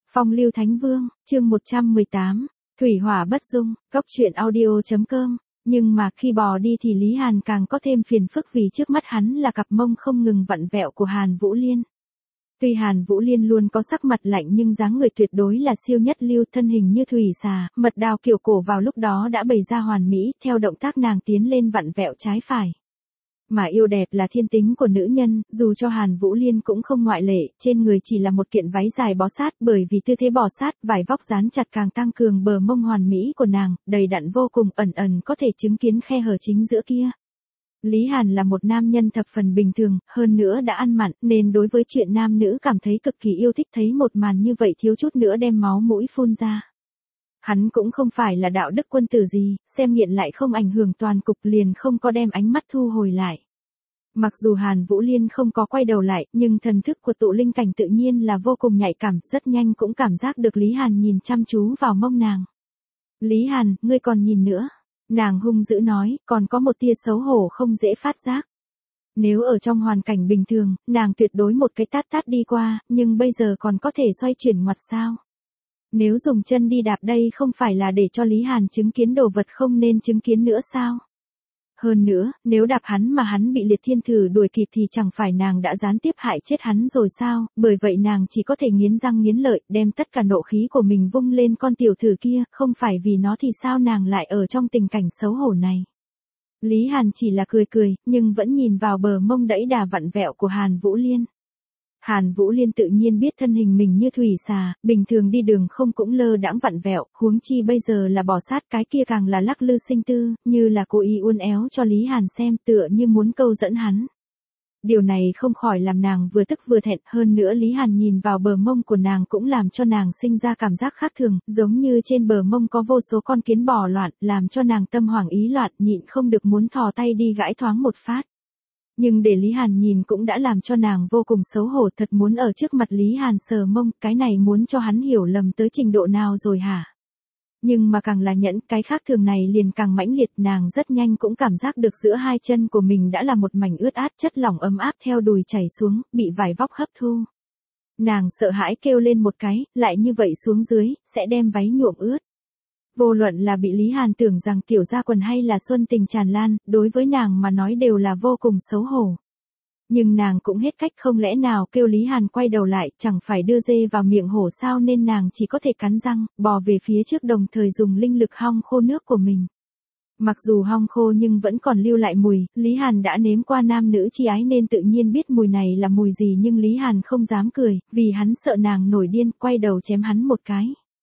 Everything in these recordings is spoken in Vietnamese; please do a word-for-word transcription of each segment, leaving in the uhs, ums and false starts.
Phong lưu Thánh Vương, chương một trăm mười tám, Thủy hỏa bất dung, góc truyện audio.com. Nhưng mà khi bò đi thì Lý Hàn càng có thêm phiền phức vì trước mắt hắn là cặp mông không ngừng vặn vẹo của Hàn Vũ Liên. Tuy Hàn Vũ Liên luôn có sắc mặt lạnh nhưng dáng người tuyệt đối là siêu nhất lưu, thân hình như thủy xà, mật đào kiểu cổ vào lúc đó đã bày ra hoàn mỹ, theo động tác nàng tiến lên vặn vẹo trái phải. Mà yêu đẹp là thiên tính của nữ nhân, dù cho Hàn Vũ Liên cũng không ngoại lệ, trên người chỉ là một kiện váy dài bó sát, bởi vì tư thế bó sát, vải vóc dán chặt càng tăng cường bờ mông hoàn mỹ của nàng, đầy đặn vô cùng, ẩn ẩn có thể chứng kiến khe hở chính giữa kia. Lý Hàn là một nam nhân thập phần bình thường, hơn nữa đã ăn mặn, nên đối với chuyện nam nữ cảm thấy cực kỳ yêu thích, thấy một màn như vậy thiếu chút nữa đem máu mũi phun ra. Hắn cũng không phải là đạo đức quân tử gì, xem nghiện lại không ảnh hưởng toàn cục, liền không có đem ánh mắt thu hồi lại. Mặc dù Hàn Vũ Liên không có quay đầu lại, nhưng thần thức của tụ linh cảnh tự nhiên là vô cùng nhạy cảm, rất nhanh cũng cảm giác được Lý Hàn nhìn chăm chú vào mông nàng. Lý Hàn, ngươi còn nhìn nữa. Nàng hung dữ nói, còn có một tia xấu hổ không dễ phát giác. Nếu ở trong hoàn cảnh bình thường, nàng tuyệt đối một cái tát tát đi qua, nhưng bây giờ còn có thể xoay chuyển ngoặt sao? Nếu dùng chân đi đạp đây không phải là để cho Lý Hàn chứng kiến đồ vật không nên chứng kiến nữa sao? Hơn nữa, nếu đạp hắn mà hắn bị liệt thiên thử đuổi kịp thì chẳng phải nàng đã gián tiếp hại chết hắn rồi sao? Bởi vậy nàng chỉ có thể nghiến răng nghiến lợi, đem tất cả nộ khí của mình vung lên con tiểu thử kia, không phải vì nó thì sao nàng lại ở trong tình cảnh xấu hổ này. Lý Hàn chỉ là cười cười, nhưng vẫn nhìn vào bờ mông đẫy đà vặn vẹo của Hàn Vũ Liên. Hàn Vũ Liên tự nhiên biết thân hình mình như thủy xà, bình thường đi đường không cũng lơ đãng vặn vẹo, huống chi bây giờ là bò sát, cái kia càng là lắc lư sinh tư, như là cố ý uốn éo cho Lý Hàn xem, tựa như muốn câu dẫn hắn. Điều này không khỏi làm nàng vừa tức vừa thẹn, hơn nữa Lý Hàn nhìn vào bờ mông của nàng cũng làm cho nàng sinh ra cảm giác khác thường, giống như trên bờ mông có vô số con kiến bò loạn, làm cho nàng tâm hoảng ý loạn, nhịn không được muốn thò tay đi gãi thoáng một phát. Nhưng để Lý Hàn nhìn cũng đã làm cho nàng vô cùng xấu hổ, thật muốn ở trước mặt Lý Hàn sờ mông, cái này muốn cho hắn hiểu lầm tới trình độ nào rồi hả? Nhưng mà càng là nhẫn, cái khác thường này liền càng mãnh liệt, nàng rất nhanh cũng cảm giác được giữa hai chân của mình đã là một mảnh ướt át, chất lỏng ấm áp theo đùi chảy xuống, bị vải vóc hấp thu. Nàng sợ hãi kêu lên một cái, lại như vậy xuống dưới, sẽ đem váy nhuộm ướt. Vô luận là bị Lý Hàn tưởng rằng tiểu gia quần hay là xuân tình tràn lan, đối với nàng mà nói đều là vô cùng xấu hổ. Nhưng nàng cũng hết cách, không lẽ nào kêu Lý Hàn quay đầu lại, chẳng phải đưa dê vào miệng hổ sao, nên nàng chỉ có thể cắn răng, bò về phía trước, đồng thời dùng linh lực hong khô nước của mình. Mặc dù hong khô nhưng vẫn còn lưu lại mùi, Lý Hàn đã nếm qua nam nữ chi ái nên tự nhiên biết mùi này là mùi gì, nhưng Lý Hàn không dám cười, vì hắn sợ nàng nổi điên, quay đầu chém hắn một cái.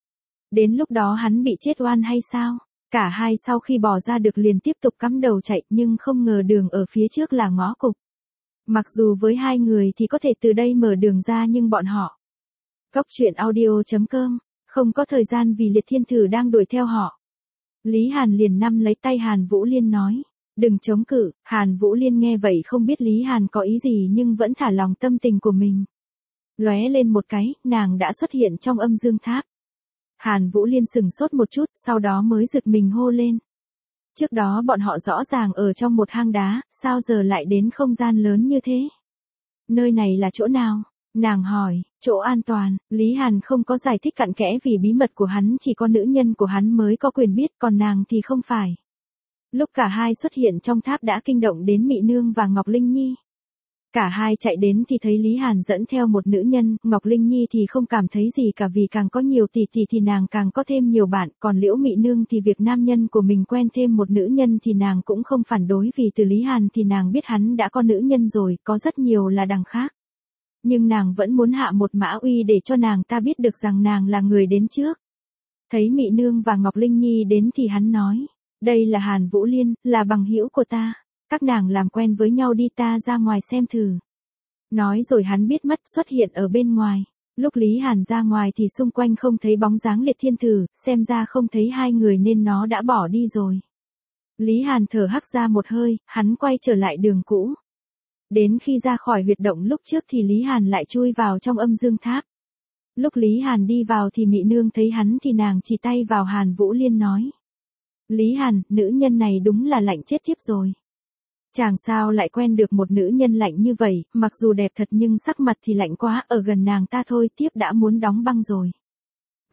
Đến lúc đó hắn bị chết oan hay sao? Cả hai sau khi bò ra được liền tiếp tục cắm đầu chạy, nhưng không ngờ đường ở phía trước là ngõ cụt. Mặc dù với hai người thì có thể từ đây mở đường ra, nhưng bọn họ, góc truyện audio.com, không có thời gian vì liệt thiên thử đang đuổi theo họ. Lý Hàn liền nắm lấy tay Hàn Vũ Liên nói, đừng chống cự. Hàn Vũ Liên nghe vậy không biết Lý Hàn có ý gì nhưng vẫn thả lòng tâm tình của mình. Lóe lên một cái, nàng đã xuất hiện trong âm dương tháp. Hàn Vũ Liên sừng sốt một chút, sau đó mới giật mình hô lên. Trước đó bọn họ rõ ràng ở trong một hang đá, sao giờ lại đến không gian lớn như thế? Nơi này là chỗ nào? Nàng hỏi, chỗ an toàn. Lý Hàn không có giải thích cặn kẽ vì bí mật của hắn chỉ có nữ nhân của hắn mới có quyền biết, còn nàng thì không phải. Lúc cả hai xuất hiện trong tháp đã kinh động đến Mị Nương và Ngọc Linh Nhi. Cả hai chạy đến thì thấy Lý Hàn dẫn theo một nữ nhân, Ngọc Linh Nhi thì không cảm thấy gì cả vì càng có nhiều tỷ tỷ thì nàng càng có thêm nhiều bạn, còn Liễu Mị Nương thì việc nam nhân của mình quen thêm một nữ nhân thì nàng cũng không phản đối vì từ Lý Hàn thì nàng biết hắn đã có nữ nhân rồi, có rất nhiều là đằng khác. Nhưng nàng vẫn muốn hạ một mã uy để cho nàng ta biết được rằng nàng là người đến trước. Thấy Mị Nương và Ngọc Linh Nhi đến thì hắn nói, đây là Hàn Vũ Liên, là bằng hữu của ta. Các nàng làm quen với nhau đi, ta ra ngoài xem thử. Nói rồi hắn biết mất, xuất hiện ở bên ngoài. Lúc Lý Hàn ra ngoài thì xung quanh không thấy bóng dáng liệt thiên thử, xem ra không thấy hai người nên nó đã bỏ đi rồi. Lý Hàn thở hắc ra một hơi, hắn quay trở lại đường cũ. Đến khi ra khỏi huyệt động lúc trước thì Lý Hàn lại chui vào trong âm dương tháp. Lúc Lý Hàn đi vào thì Mị Nương thấy hắn thì nàng chỉ tay vào Hàn Vũ Liên nói. Lý Hàn, nữ nhân này đúng là lạnh chết thiếp rồi. Chàng sao lại quen được một nữ nhân lạnh như vậy, mặc dù đẹp thật nhưng sắc mặt thì lạnh quá, ở gần nàng ta thôi tiếp đã muốn đóng băng rồi.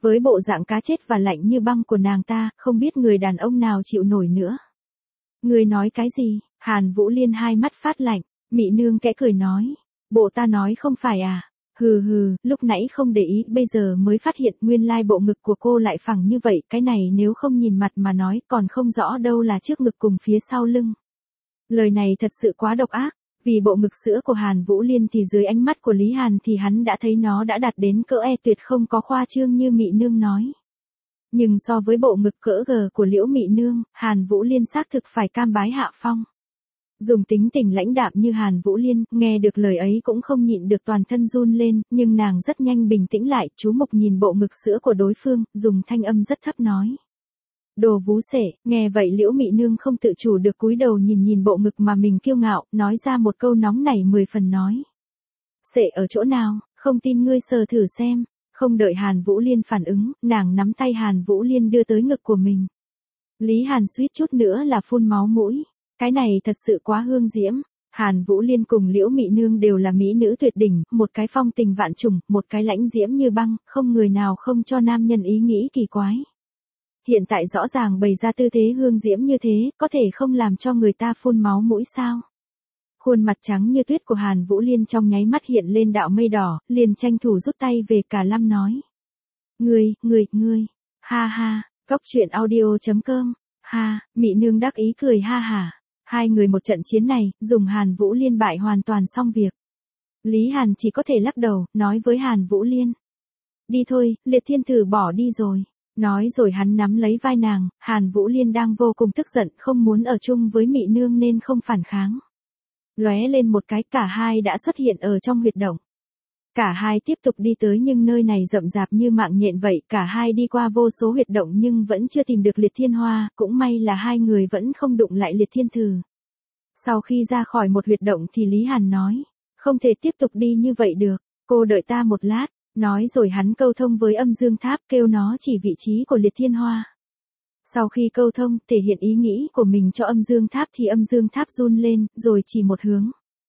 Với bộ dạng cá chết và lạnh như băng của nàng ta, không biết người đàn ông nào chịu nổi nữa. Người nói cái gì? Hàn Vũ Liên hai mắt phát lạnh, Mị Nương kẽ cười nói. Bộ ta nói không phải à? Hừ hừ, lúc nãy không để ý, bây giờ mới phát hiện nguyên lai bộ ngực của cô lại phẳng như vậy, cái này nếu không nhìn mặt mà nói còn không rõ đâu là trước ngực cùng phía sau lưng. Lời này thật sự quá độc ác, vì bộ ngực sữa của Hàn Vũ Liên thì dưới ánh mắt của Lý Hàn thì hắn đã thấy nó đã đạt đến cỡ E tuyệt không có khoa trương như Mị Nương nói. Nhưng so với bộ ngực cỡ G của Liễu Mị Nương, Hàn Vũ Liên xác thực phải cam bái hạ phong. Dùng tính tình lãnh đạm như Hàn Vũ Liên, nghe được lời ấy cũng không nhịn được toàn thân run lên, nhưng nàng rất nhanh bình tĩnh lại, chú mục nhìn bộ ngực sữa của đối phương, dùng thanh âm rất thấp nói. Đồ vú sể, nghe vậy Liễu Mị Nương không tự chủ được cúi đầu nhìn nhìn bộ ngực mà mình kiêu ngạo, nói ra một câu nóng nảy mười phần nói. Sể ở chỗ nào, không tin ngươi sờ thử xem. Không đợi Hàn Vũ Liên phản ứng, nàng nắm tay Hàn Vũ Liên đưa tới ngực của mình. Lý Hàn suýt chút nữa là phun máu mũi. Cái này thật sự quá hương diễm. Hàn Vũ Liên cùng Liễu Mị Nương đều là mỹ nữ tuyệt đỉnh, một cái phong tình vạn trùng, một cái lãnh diễm như băng, không người nào không cho nam nhân ý nghĩ kỳ quái. Hiện tại rõ ràng bày ra tư thế hương diễm như thế, có thể không làm cho người ta phun máu mũi sao? Khuôn mặt trắng như tuyết của Hàn Vũ Liên trong nháy mắt hiện lên đạo mây đỏ, liền tranh thủ rút tay về cả lâm nói. Ngươi, ngươi, ngươi, ha ha, cóc truyện audio chấm com, ha, Mị Nương đắc ý cười ha hả. Hai người một trận chiến này, dùng Hàn Vũ Liên bại hoàn toàn xong việc. Lý Hàn chỉ có thể lắc đầu, nói với Hàn Vũ Liên. Đi thôi, Liệt Thiên Tử bỏ đi rồi. Nói rồi hắn nắm lấy vai nàng, Hàn Vũ Liên đang vô cùng tức giận, không muốn ở chung với Mị Nương nên không phản kháng. Lóe lên một cái, cả hai đã xuất hiện ở trong huyệt động. Cả hai tiếp tục đi tới nhưng nơi này rậm rạp như mạng nhện vậy, cả hai đi qua vô số huyệt động nhưng vẫn chưa tìm được Liệt Thiên Hoa, cũng may là hai người vẫn không đụng lại Liệt Thiên Thử. Sau khi ra khỏi một huyệt động thì Lý Hàn nói, không thể tiếp tục đi như vậy được, cô đợi ta một lát, nói rồi hắn câu thông với âm dương tháp kêu nó chỉ vị trí của Liệt Thiên Hoa. Sau khi câu thông, thể hiện ý nghĩ của mình cho âm dương tháp thì âm dương tháp run lên, rồi chỉ một hướng.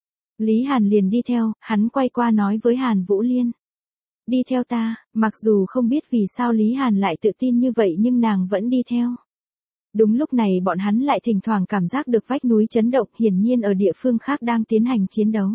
Lý Hàn liền đi theo, hắn quay qua nói với Hàn Vũ Liên. Đi theo ta, mặc dù không biết vì sao Lý Hàn lại tự tin như vậy nhưng nàng vẫn đi theo. Đúng lúc này bọn hắn lại thỉnh thoảng cảm giác được vách núi chấn động, hiển nhiên ở địa phương khác đang tiến hành chiến đấu.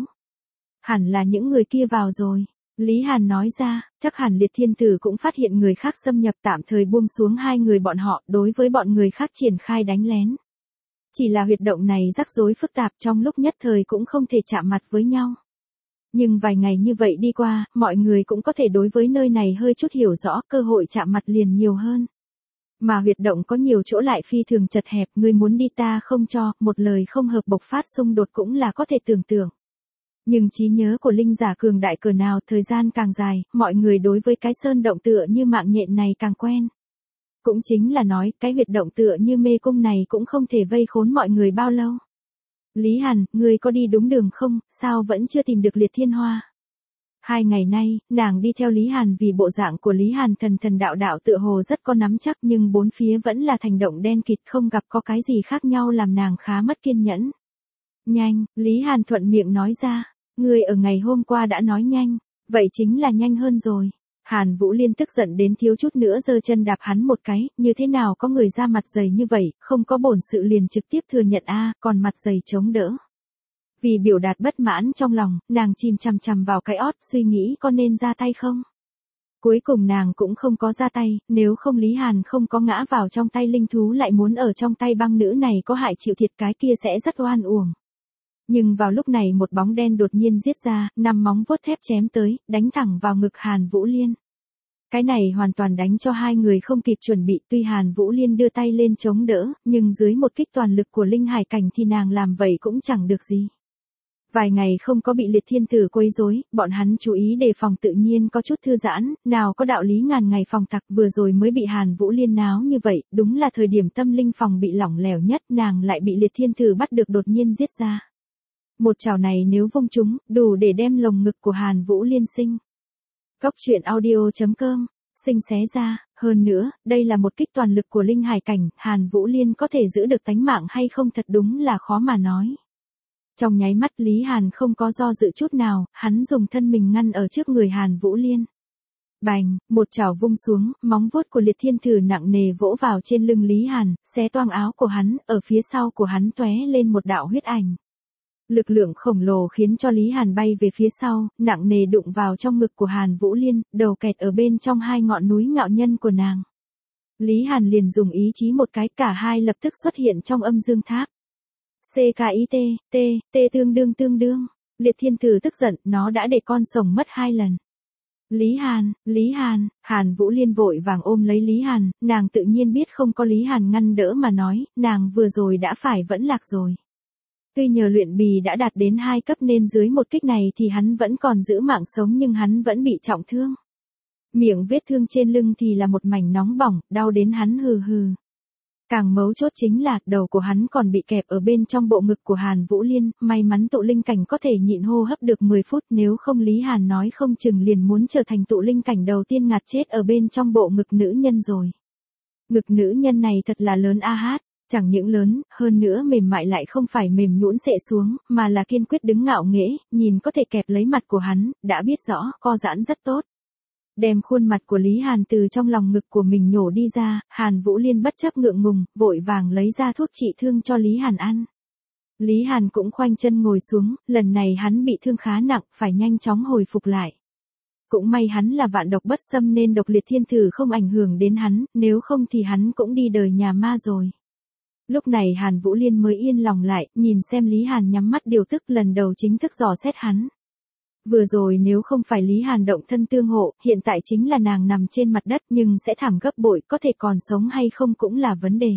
Hẳn là những người kia vào rồi. Lý Hàn nói ra, chắc hẳn Liệt Thiên Tử cũng phát hiện người khác xâm nhập, tạm thời buông xuống hai người bọn họ, đối với bọn người khác triển khai đánh lén. Chỉ là huyệt động này rắc rối phức tạp, trong lúc nhất thời cũng không thể chạm mặt với nhau. Nhưng vài ngày như vậy đi qua, mọi người cũng có thể đối với nơi này hơi chút hiểu rõ, cơ hội chạm mặt liền nhiều hơn. Mà huyệt động có nhiều chỗ lại phi thường chật hẹp, người muốn đi ta không cho, một lời không hợp bộc phát xung đột cũng là có thể tưởng tượng. Nhưng trí nhớ của linh giả cường đại cỡ nào, thời gian càng dài, mọi người đối với cái sơn động tựa như mạng nhện này càng quen. Cũng chính là nói, cái huyệt động tựa như mê cung này cũng không thể vây khốn mọi người bao lâu. Lý Hàn, ngươi có đi đúng đường không, sao vẫn chưa tìm được Liệt Thiên Hoa? Hai ngày nay, nàng đi theo Lý Hàn vì bộ dạng của Lý Hàn thần thần đạo đạo tựa hồ rất có nắm chắc nhưng bốn phía vẫn là thành động đen kịt, không gặp có cái gì khác nhau làm nàng khá mất kiên nhẫn. Nhanh, Lý Hàn thuận miệng nói ra, ngươi ở ngày hôm qua đã nói nhanh, vậy chính là nhanh hơn rồi. Hàn Vũ Liên tức giận đến thiếu chút nữa giơ chân đạp hắn một cái, như thế nào có người ra mặt dày như vậy, không có bổn sự liền trực tiếp thừa nhận a, còn mặt dày chống đỡ. Vì biểu đạt bất mãn trong lòng, nàng chìm chằm chằm vào cái ót, suy nghĩ có nên ra tay không. Cuối cùng nàng cũng không có ra tay, nếu không Lý Hàn không có ngã vào trong tay linh thú lại muốn ở trong tay băng nữ này có hại chịu thiệt, cái kia sẽ rất oan uổng. Nhưng vào lúc này một bóng đen đột nhiên giết ra, năm móng vuốt thép chém tới, đánh thẳng vào ngực Hàn Vũ Liên. Cái này hoàn toàn đánh cho hai người không kịp chuẩn bị, tuy Hàn Vũ Liên đưa tay lên chống đỡ, nhưng dưới một kích toàn lực của linh hải cảnh thì nàng làm vậy cũng chẳng được gì. Vài ngày không có bị Liệt Thiên Tử quấy rối, bọn hắn chú ý đề phòng tự nhiên có chút thư giãn, nào có đạo lý ngàn ngày phòng tặc, vừa rồi mới bị Hàn Vũ Liên náo như vậy, đúng là thời điểm tâm linh phòng bị lỏng lẻo nhất, nàng lại bị Liệt Thiên Tử bắt được đột nhiên giết ra. Một chảo này nếu vung chúng, đủ để đem lồng ngực của Hàn Vũ Liên sinh. Cóc truyện audio chấm com, sinh xé ra, hơn nữa, đây là một kích toàn lực của linh hải cảnh, Hàn Vũ Liên có thể giữ được tánh mạng hay không thật đúng là khó mà nói. Trong nháy mắt Lý Hàn không có do dự chút nào, hắn dùng thân mình ngăn ở trước người Hàn Vũ Liên. Bành, một chảo vung xuống, móng vuốt của Liệt Thiên Thử nặng nề vỗ vào trên lưng Lý Hàn, xé toang áo của hắn, ở phía sau của hắn tóe lên một đạo huyết ảnh. Lực lượng khổng lồ khiến cho Lý Hàn bay về phía sau, nặng nề đụng vào trong ngực của Hàn Vũ Liên, đầu kẹt ở bên trong hai ngọn núi ngạo nhân của nàng. Lý Hàn liền dùng ý chí một cái, cả hai lập tức xuất hiện trong âm dương tháp. C K I T, T, T tương đương tương đương. Liệt Thiên Thử tức giận, nó đã để con sổng mất hai lần. Lý Hàn, Lý Hàn, Hàn Vũ Liên vội vàng ôm lấy Lý Hàn, nàng tự nhiên biết không có Lý Hàn ngăn đỡ mà nói, nàng vừa rồi đã phải vẫn lạc rồi. Tuy nhờ luyện bì đã đạt đến hai cấp nên dưới một kích này thì hắn vẫn còn giữ mạng sống nhưng hắn vẫn bị trọng thương. Miệng vết thương trên lưng thì là một mảnh nóng bỏng, đau đến hắn hừ hừ. Càng mấu chốt chính là đầu của hắn còn bị kẹp ở bên trong bộ ngực của Hàn Vũ Liên, may mắn tụ linh cảnh có thể nhịn hô hấp được mười phút, nếu không Lý Hàn nói không chừng liền muốn trở thành tụ linh cảnh đầu tiên ngạt chết ở bên trong bộ ngực nữ nhân rồi. Ngực nữ nhân này thật là lớn a hát, chẳng những lớn, hơn nữa mềm mại lại không phải mềm nhũn xệ xuống, mà là kiên quyết đứng ngạo nghễ, nhìn có thể kẹp lấy mặt của hắn, đã biết rõ, co giãn rất tốt. Đem khuôn mặt của Lý Hàn từ trong lòng ngực của mình nhổ đi ra, Hàn Vũ Liên bất chấp ngượng ngùng, vội vàng lấy ra thuốc trị thương cho Lý Hàn ăn. Lý Hàn cũng khoanh chân ngồi xuống, lần này hắn bị thương khá nặng, phải nhanh chóng hồi phục lại. Cũng may hắn là vạn độc bất xâm nên độc Liệt Thiên Thử không ảnh hưởng đến hắn, nếu không thì hắn cũng đi đời nhà ma rồi. Lúc này Hàn Vũ Liên mới yên lòng lại, nhìn xem Lý Hàn nhắm mắt điều tức lần đầu chính thức dò xét hắn. Vừa rồi nếu không phải Lý Hàn động thân tương hộ, hiện tại chính là nàng nằm trên mặt đất nhưng sẽ thảm gấp bội, có thể còn sống hay không cũng là vấn đề.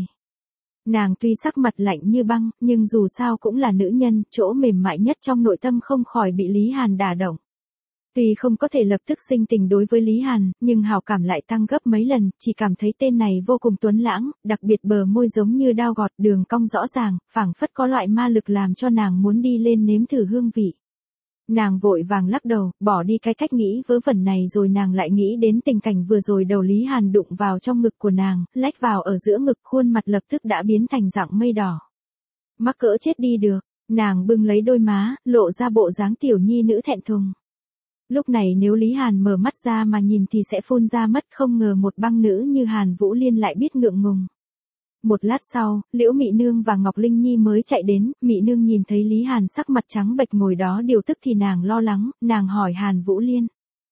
Nàng tuy sắc mặt lạnh như băng, nhưng dù sao cũng là nữ nhân, chỗ mềm mại nhất trong nội tâm không khỏi bị Lý Hàn đả động. Tuy không có thể lập tức sinh tình đối với Lý Hàn, nhưng hào cảm lại tăng gấp mấy lần, chỉ cảm thấy tên này vô cùng tuấn lãng, đặc biệt bờ môi giống như dao gọt, đường cong rõ ràng, phảng phất có loại ma lực làm cho nàng muốn đi lên nếm thử hương vị. Nàng vội vàng lắc đầu, bỏ đi cái cách nghĩ vớ vẩn này rồi nàng lại nghĩ đến tình cảnh vừa rồi đầu Lý Hàn đụng vào trong ngực của nàng, lách vào ở giữa ngực, khuôn mặt lập tức đã biến thành dạng mây đỏ. Mắc cỡ chết đi được, nàng bưng lấy đôi má, lộ ra bộ dáng tiểu nhi nữ thẹn thùng. Lúc này nếu Lý Hàn mở mắt ra mà nhìn thì sẽ phun ra mất, không ngờ một băng nữ như Hàn Vũ Liên lại biết ngượng ngùng. Một lát sau, Liễu Mị Nương và Ngọc Linh Nhi mới chạy đến, Mị Nương nhìn thấy Lý Hàn sắc mặt trắng bệch ngồi đó điều tức thì nàng lo lắng, nàng hỏi Hàn Vũ Liên.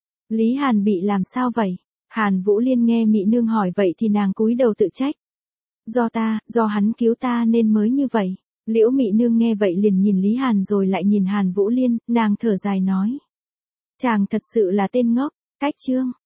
Lý Hàn bị làm sao vậy? Hàn Vũ Liên nghe Mị Nương hỏi vậy thì nàng cúi đầu tự trách. Do ta, do hắn cứu ta nên mới như vậy. Liễu Mị Nương nghe vậy liền nhìn Lý Hàn rồi lại nhìn Hàn Vũ Liên, nàng thở dài nói. Chàng thật sự là tên ngốc, cách chương.